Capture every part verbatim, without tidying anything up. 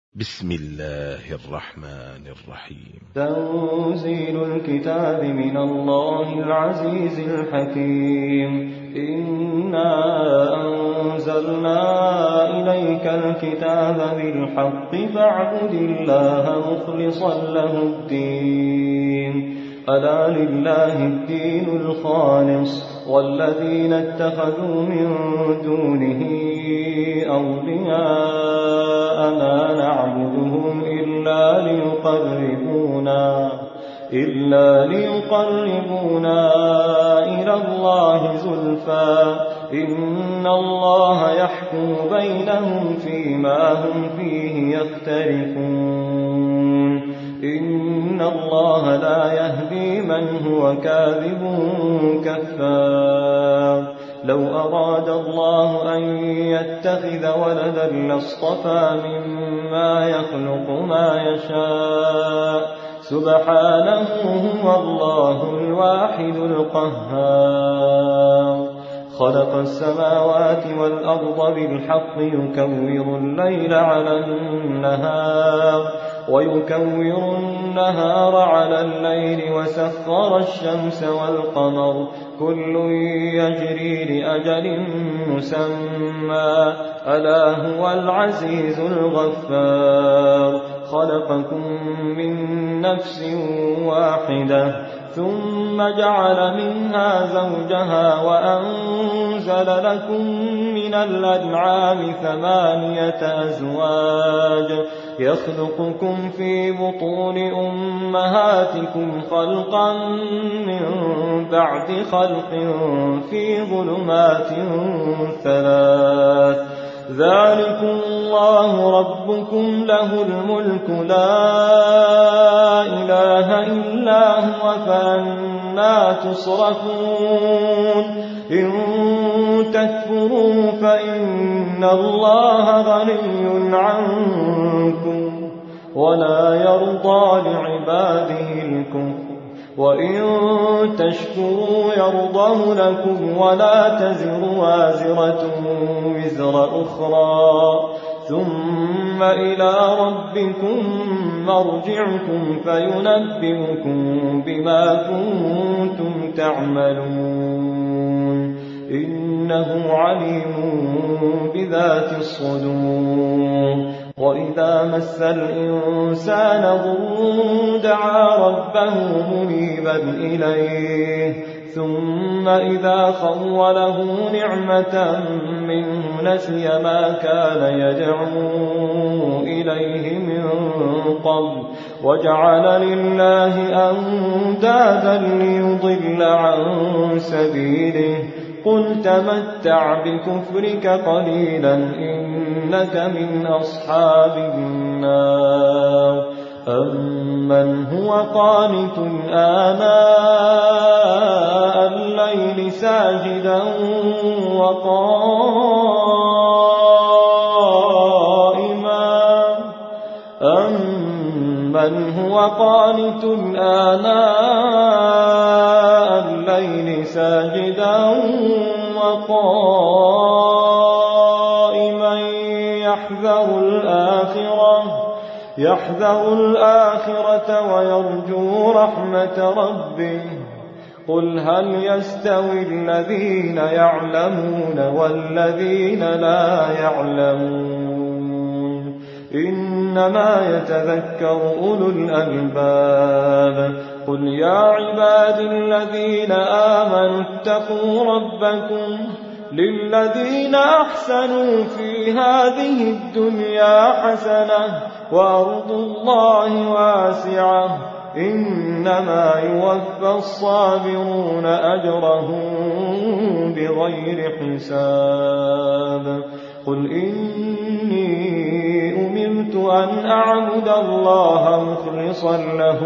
بسم الله الرحمن الرحيم. تنزيل الكتاب من الله العزيز الحكيم. إنا أنزلنا إليك الكتاب بالحق فاعبد الله مخلصا له الدين. ألا لله الدين الخالص والذين اتخذوا من دونه أولياء ما نعبدهم إلا ليقربونا إلا ليقربونا إلى الله زلفى إن الله يحكم بينهم فيما هم فيه يختلفون. إن الله لا يهدي من هو كاذب كفار. لو أراد الله أن يتخذ ولدا لاصطفى مما يخلق ما يشاء سبحانه هو الله الواحد القهار. خلق السماوات والأرض بالحق يكور الليل على النهار ويكور النهار على الليل وسخر الشمس والقمر كل يجري لأجل مسمى ألا هو العزيز الغفار. خلقكم من نفس واحدة ثم جعل منها زوجها وأنزل لكم من الأنعام ثمانية أزواج يخلقكم في بطون أمهاتكم خلقا من بعد خلق في ظلمات ثلاث ذلكم الله ربكم له الملك لا إله إلا هو فأنى تصرفون. إن تكفروا فإن الله غني عنكم ولا يرضى لعباده الكفر وإن تشكروا يرضه لكم ولا تزر وازرة وزر أخرى ثم إلى ربكم مرجعكم فينبئكم بما كنتم تعملون. إنه عليم بذات الصدور. وإذا مس الإنسان ضر دعا ربه منيبا إليه ثم إذا خوله نعمة منه نسي ما كان يدعو إليه من قبل وجعل لله أندادا ليضل عن سبيله. قل تمتع بكفرك قليلا إنك من أصحاب النار. أمن هو قانت آناء الليل ساجدا وقائما أمن هو قانت آناء الليل ساجدا وقائما يحذر الآخرة يحذر الآخرة ويرجو رحمة ربه. قل هل يستوي الذين يعلمون والذين لا يعلمون إنما يتذكر أولو الألباب. قل يا عباد الذين آمنوا اتقوا ربكم للذين أحسنوا في هذه الدنيا حسنة وأرض الله واسعة إنما يوفى الصابرون أجرهم بغير حساب. قل إني أمرت أن أعبد الله مخلصا له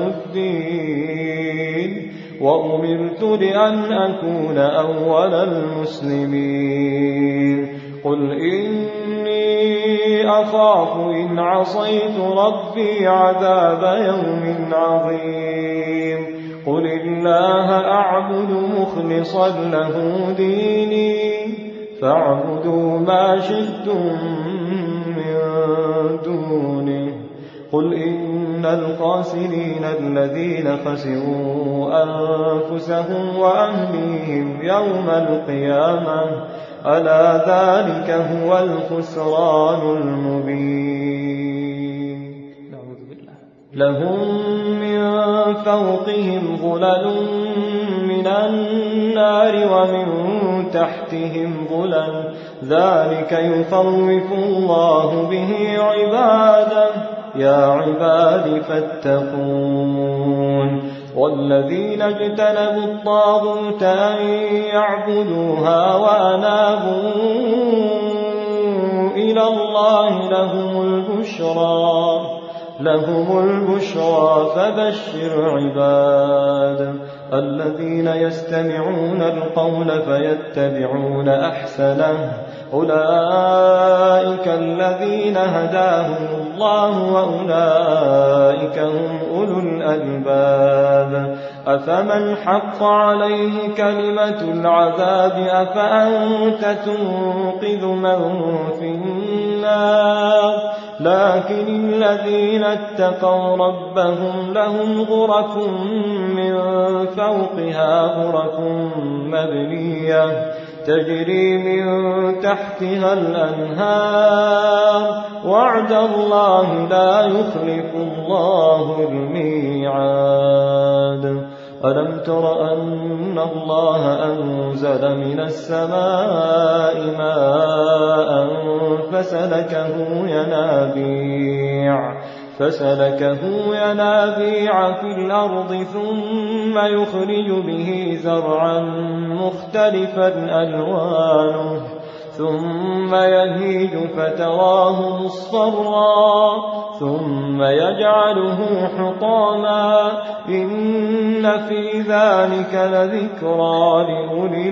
الدين وأمرت لأن أكون أول المسلمين. قل إني أخاف إن عصيت ربي عذاب يوم عظيم. قل الله أعبد مخلصا له ديني فاعبدوا ما شئتم من دونه قل إن الخاسرين الذين خسروا أنفسهم وأهليهم يوم القيامة ألا ذلك هو الخسران المبين. لهم من فوقهم ظلل من النار ومن تحتهم ظلل ذلك يخوف الله به عباده يا عباد فاتقون. والذين اجتنبوا الطاغوت أن يعبدوها وأنابوا إلى الله لهم البشرى لهم البشرى فبشر عباد الذين يستمعون القول فيتبعون أحسنه أولئك الذين هداهم الله وأولئك هم أولو الألباب. أفمن حق عليه كلمة العذاب أفأنت تنقذ من في النار لكن الذين اتقوا ربهم لهم غرف من فوقها غرف مبنية تجري من تحتها الأنهار وعد الله لا يخلف الله الميعاد. ألم تر أن الله أنزل من السماء ماء فسلكه ينابيع فسلكه ينابيع في الأرض ثم يخرج به زرعا مختلفا ألوانه ثم يهيج فتراه مصفرا ثم يجعله حطاما إن في ذلك لذكرى لأولي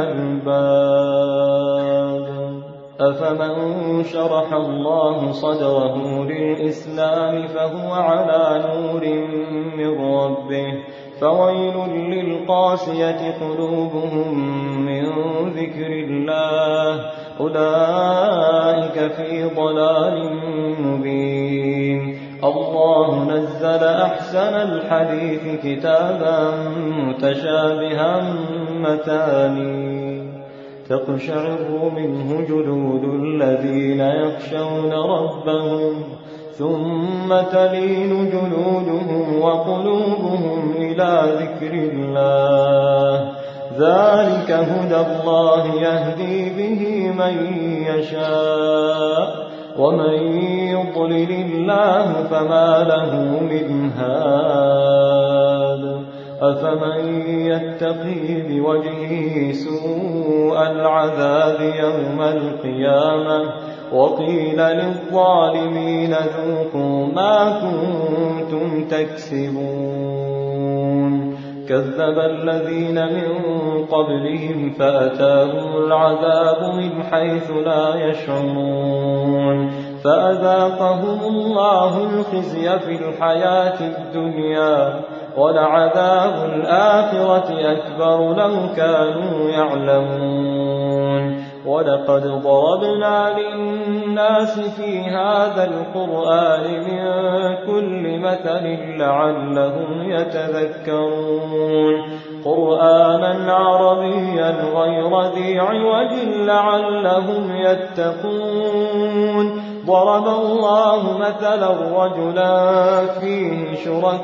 الألباب. أفمن شرح الله صدره للإسلام فهو على نور من ربه فويل للقاسية قلوبهم من ذكر الله أولئك في ضلال مبين. الله نزل أحسن الحديث كتابا متشابها مثاني تقشعر منه جلود الذين يخشون ربهم ثم تلين جلودهم وقلوبهم إلى ذكر الله ذلك هدى الله يهدي به من يشاء ومن يضلل الله فما له من هاد. أفمن يتقي بوجهه سوء العذاب يوم القيامة وقيل للظالمين ذوقوا ما كنتم تكسبون. كذب الذين من قبلهم فأتاهم العذاب من حيث لا يشعرون فأذاقهم الله الخزي في الحياة الدنيا ولعذاب الآخرة أكبر لو كانوا يعلمون. ولقد ضربنا للناس في هذا القرآن من كل مثل لعلهم يتذكرون قرآنا عربيا غير ذي عوج لعلهم يتقون. ضرب الله مثلا رجلا فيه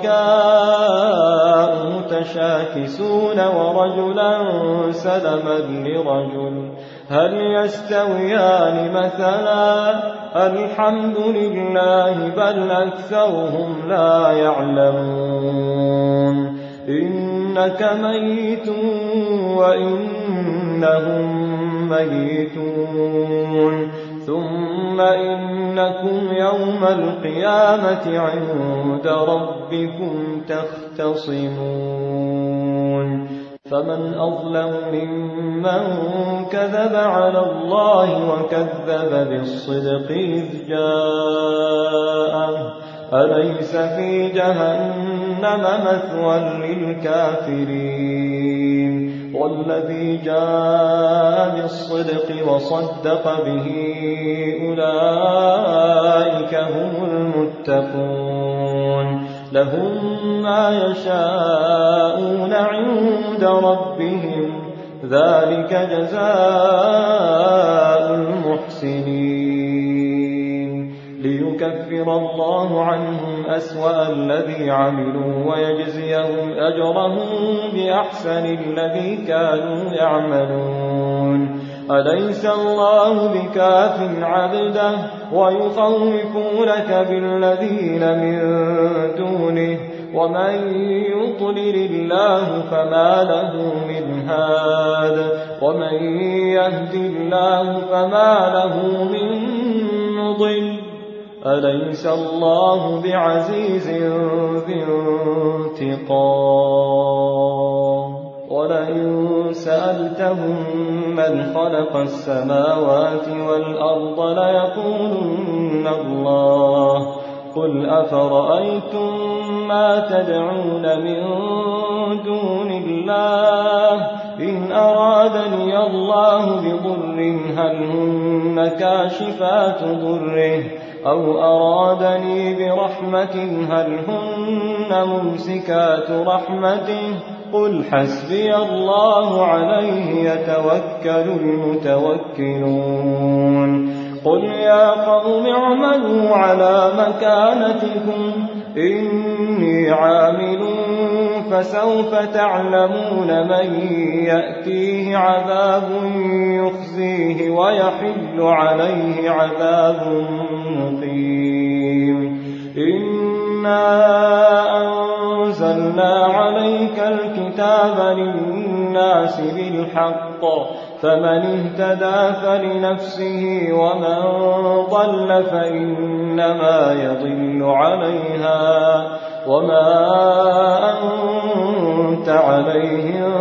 شركاء متشاكسون ورجلا سلما لرجل هل يستويان مثلا الحمد لله بل أكثرهم لا يعلمون. إنك ميت وإنهم ميتون ثم إنكم يوم القيامة عند ربكم تختصمون. فمن أظلم ممن كذب على الله وكذب بالصدق إذ جاءه أليس في جهنم مثوى للكافرين. والذي جاء بالصدق وصدق به أولئك أولئك هم المتقون لهم ما يشاءون عند ربهم ذلك جزاء المحسنين ليكفر الله عنهم أسوأ الذي عملوا ويجزيهم أجرهم بأحسن الذي كانوا يعملون أليس الله بكاف عبده ويخوفونك بالذين من دونه ومن يضلل الله فما له من هاد ومن يهد الله فما له من مضل أليس الله بعزيز ذي انتقام ولئن سألتهم من خلق السماوات والأرض ليقولن الله قل أفرأيتم ما تدعون من دون الله إن أرادني الله بضر هل هن كاشفات ضره أو أرادني برحمة هل هن ممسكات رحمته قل حسبي الله عليه يتوكل المتوكلون قل يا قوم اعملوا على مكانتكم إني عامل فسوف تعلمون من يأتيه عذاب يخزيه ويحل عليه عذاب مقيم إنا أنزلنا عليك الكتاب للناس بالحق فمن اهتدى فلنفسه ومن ضل فإنما يضل عليها وما أنت عليهم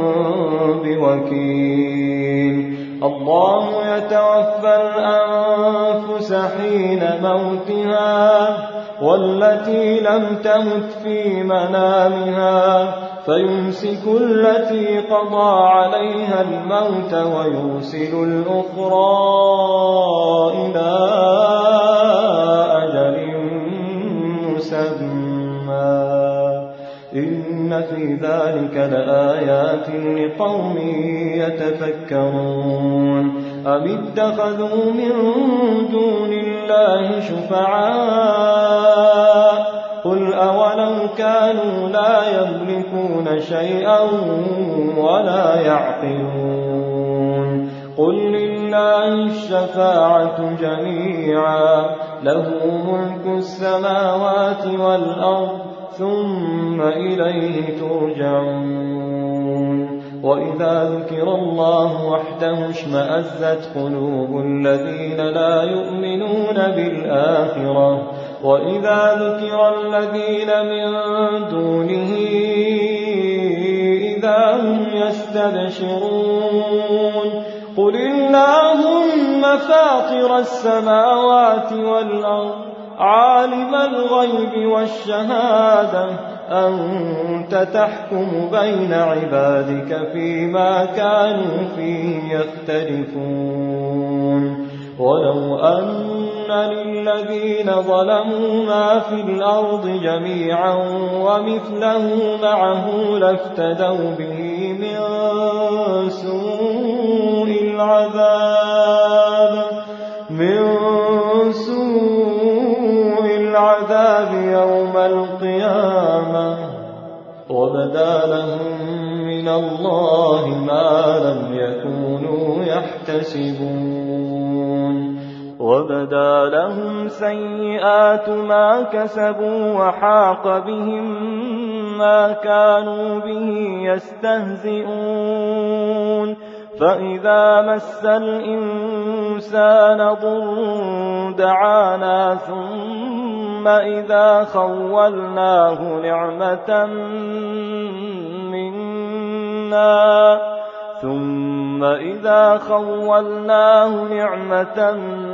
بوكيل الله يتوفى الأنفس حين موتها والتي لم تمت في منامها فيمسك التي قضى عليها الموت ويرسل الأخرى إلى أجل مسمى إن في ذلك لآيات لقوم يتفكرون أم اتخذوا من دون الله شفعاء قل أولو كانوا لا يملكون شيئا ولا يعقلون قل لله الشفاعة جميعا له ملك السماوات والأرض ثم إليه ترجعون وإذا ذكر الله وحده اشمأزت قلوب الذين لا يؤمنون بالآخرة وإذا ذكر الذين من دونه إذا هم يستبشرون قل اللهم فاطر السماوات والأرض عالم الغيب والشهادة أنت تحكم بين عبادك فيما كانوا فيه يختلفون ولو أن للذين ظلموا ما في الأرض جميعا ومثله معه لافتدوا به من سوء العذاب من سوء العذاب يوم القيامة وبدا لهم من الله ما لم يكونوا يحتسبون وبدا لهم سيئات ما كسبوا وحاق بهم ما كانوا به يستهزئون فإذا مس الإنسان ضر دعانا ثم إذا خولناه نعمة منا ثم إذا خولناه نعمة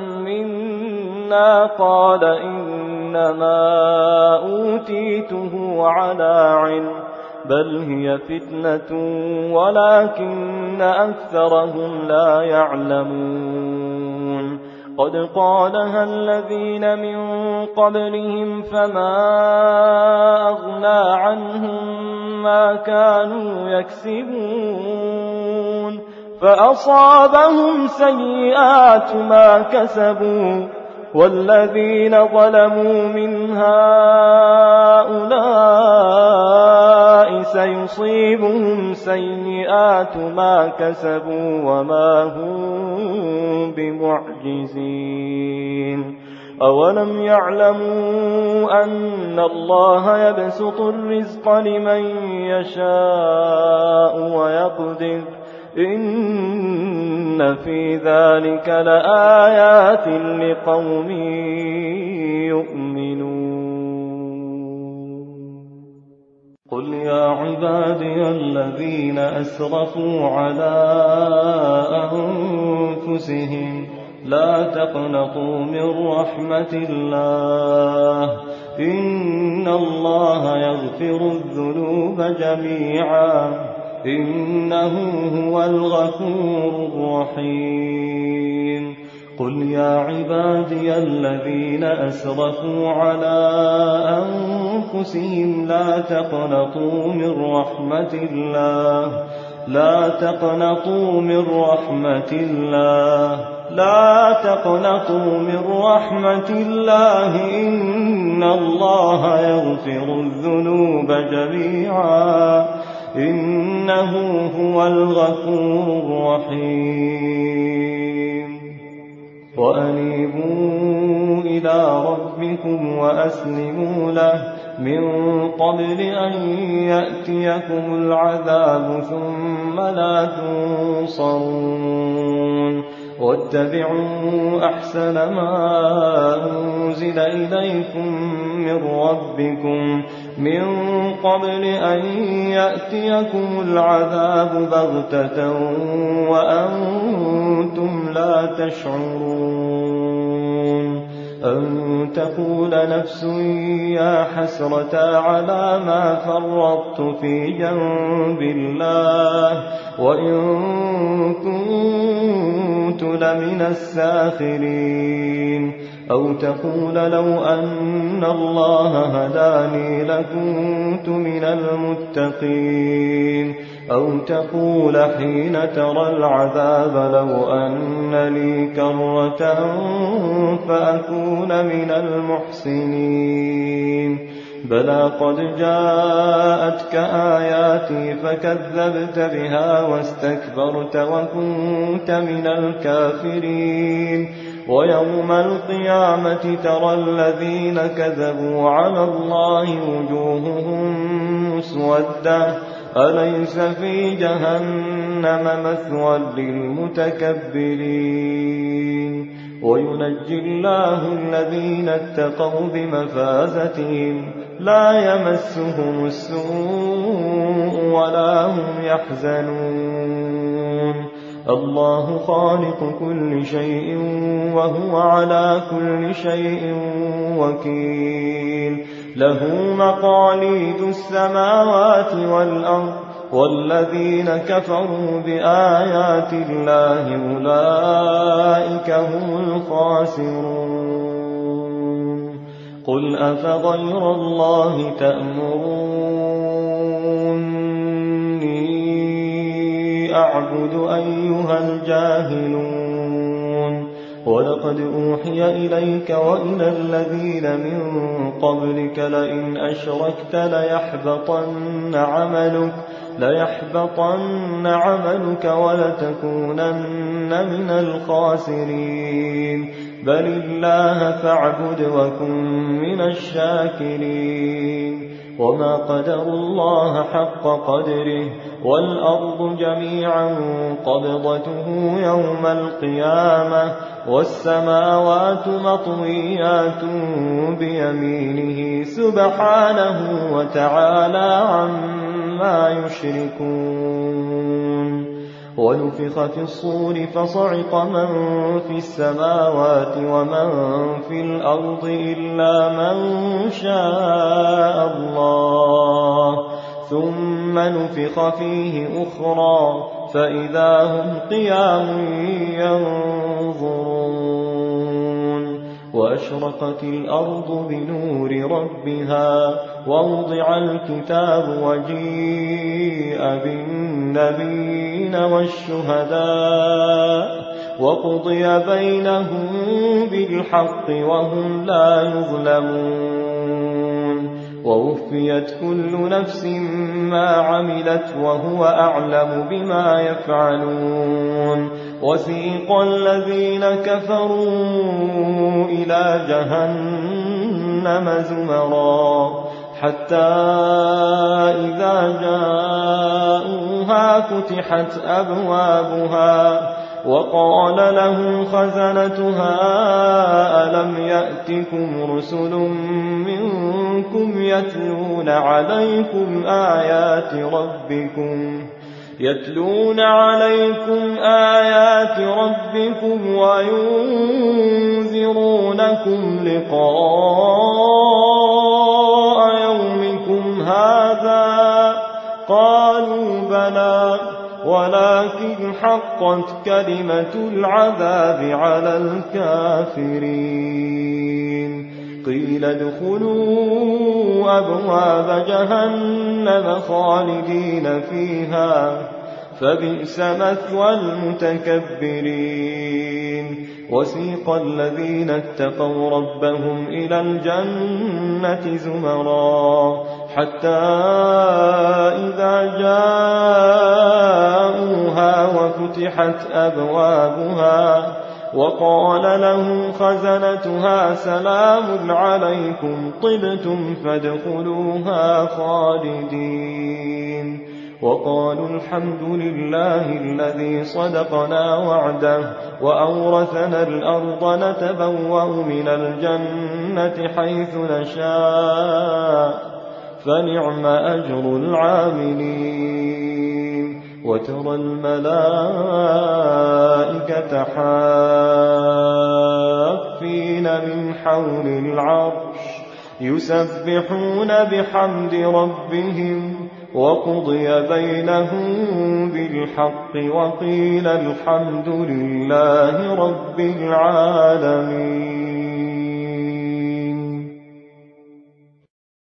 منا قال إنما أوتيته على علم بل هي فتنة ولكن أكثرهم لا يعلمون قد قالها الذين من قبلهم فما أغنى عنهم ما كانوا يكسبون فأصابهم سيئات ما كسبوا والذين ظلموا من هؤلاء سيصيبهم سيئات ما كسبوا وما هم بمعجزين أولم يعلموا أن الله يبسط الرزق لمن يشاء ويقدر إن في ذلك لآيات لقوم يؤمنون قل يا عبادي الذين أسرفوا على أنفسهم لا تقنطوا من رحمة الله إن الله يغفر الذنوب جميعا إنه هو الغفور الرحيم قل يا عبادي الذين أسرفوا على أنفسهم لا تقنطوا من رحمة الله لا تقنطوا من رحمة الله لا تقنطوا من رحمة الله إن الله يغفر الذنوب جميعا إنه هو الغفور الرحيم وأنيبوا إلى ربكم وأسلموا له من قبل أن يأتيكم العذاب ثم لا تنصرون واتبعوا أحسن ما أنزل إليكم من ربكم من قبل أن يأتيكم العذاب بغتة وأنتم لا تشعرون أن تقول نفس يا حسرة على ما فرطت في جنب الله وإن كنت لمن الساخرين أو تقول لو أن الله هداني لكنت من المتقين أو تقول حين ترى العذاب لو أن لي كرة فأكون من المحسنين بلى قد جاءتك آياتي فكذبت بها واستكبرت وكنت من الكافرين ويوم القيامة ترى الذين كذبوا على الله وجوههم مسودة أليس في جهنم مثوى للمتكبرين وينجي الله الذين اتقوا بمفازتهم لا يمسهم السوء ولا هم يحزنون الله خالق كل شيء وهو على كل شيء وكيل له مقاليد السماوات والأرض والذين كفروا بآيات الله أولئك هم الخاسرون قل أفغير الله تأمروني أعبد أيها الجاهلون ولقد أوحي إليك وإلى الذين من قبلك لئن أشركت ليحبطن عملك ليحبطن عملك ولتكونن من الخاسرين بل الله فاعبد وكن من الشاكرين وما قدروا الله حق قدره والأرض جميعا قبضته يوم القيامة والسماوات مطويات بيمينه سبحانه وتعالى عما يشركون ونفخ في الصور فصعق من في السماوات ومن في الأرض إلا من شاء الله ثم نفخ فيه أخرى فإذا هم قيام ينظرون وأشرقت الأرض بنور ربها ووضع الكتاب وجيء بالنبيين والشهداء وقضي بينهم بالحق وهم لا يظلمون ووفيت كل نفس ما عملت وهو أعلم بما يفعلون وسيق الذين كفروا إلى جهنم زمرا حتى إذا جاءوها فتحت أبوابها وقال لهم خزنتها ألم يأتكم رسل منكم يتلون عليكم آيات ربكم يتلون عليكم آيات ربكم وينذرونكم لقاء يومكم هذا قالوا بلى ولكن حقت كلمة العذاب على الكافرين قيل ادخلوا أبواب جهنم خالدين فيها فبئس مثوى المتكبرين وسيق الذين اتقوا ربهم إلى الجنة زمرا حتى إذا جاءوها وفتحت أبوابها وقال لهم خزنتها سلام عليكم طبتم فادخلوها خالدين وقالوا الحمد لله الذي صدقنا وعده وأورثنا الأرض نتبوأ من الجنة حيث نشاء فنعم أجر العاملين وترى الملائكة حافين من حول العرش يسبحون بحمد ربهم وقضي بينهم بالحق وقيل الحمد لله رب العالمين.